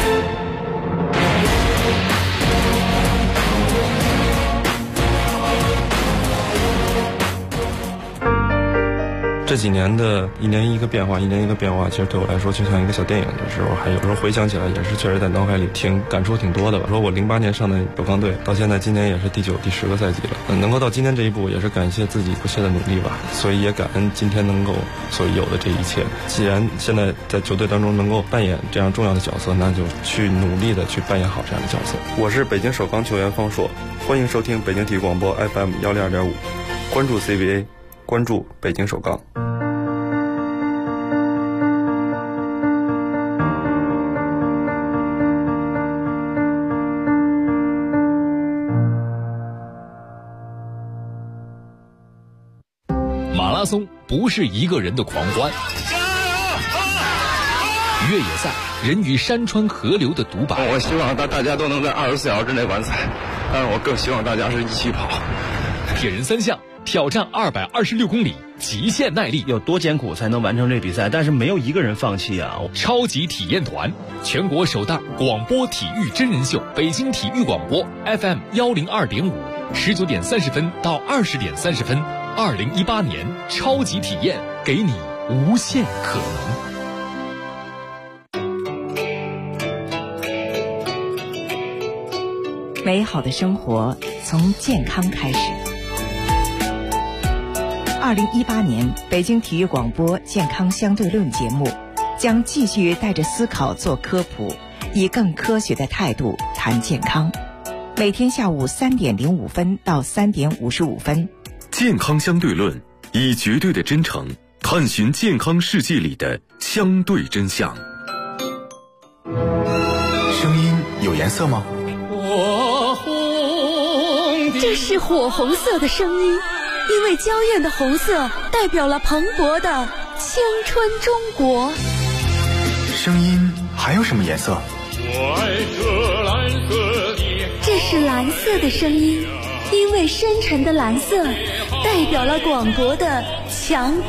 这几年的一年一个变化，其实对我来说就像一个小电影的时候，还有时候回想起来也是确实在脑海里感触挺多的吧。说我08年上的首钢队，到现在今年也是第9、第10个赛季了，能够到今天这一步，也是感谢自己不懈的努力吧。所以也感恩今天能够所有的这一切。既然现在在球队当中能够扮演这样重要的角色，那就去努力的去扮演好这样的角色。我是北京首钢球员方硕，欢迎收听北京体育广播 FM 102.5，关注 CBA， 关注北京首钢。 马拉松不是一个人的狂欢，越野赛人与山川河流的独白。 我希望大家都能在24小时之内完赛，但是我更希望大家是一起跑。 铁人3项挑战226公里，极限耐力， 有多艰苦才能完成这比赛？但是没有一个人放弃啊！ 超级体验团，全国首档广播体育真人秀，北京体育广播 FM 102.5，19点30分到20点30分。2018年超级体验，给你无限可能。 美好的生活从健康开始。2018年北京体育广播健康相对论节目将继续带着思考做科普，以更科学的态度谈健康。每天下午3点05分到3点55分。 健康相对论，以绝对的真诚探寻健康世界里的相对真相。 声音有颜色吗？ 这是火红色的声音，因为娇艳的红色代表了蓬勃的青春中国。 声音还有什么颜色？ 这是蓝色的声音，因为深沉的蓝色代表了广博的强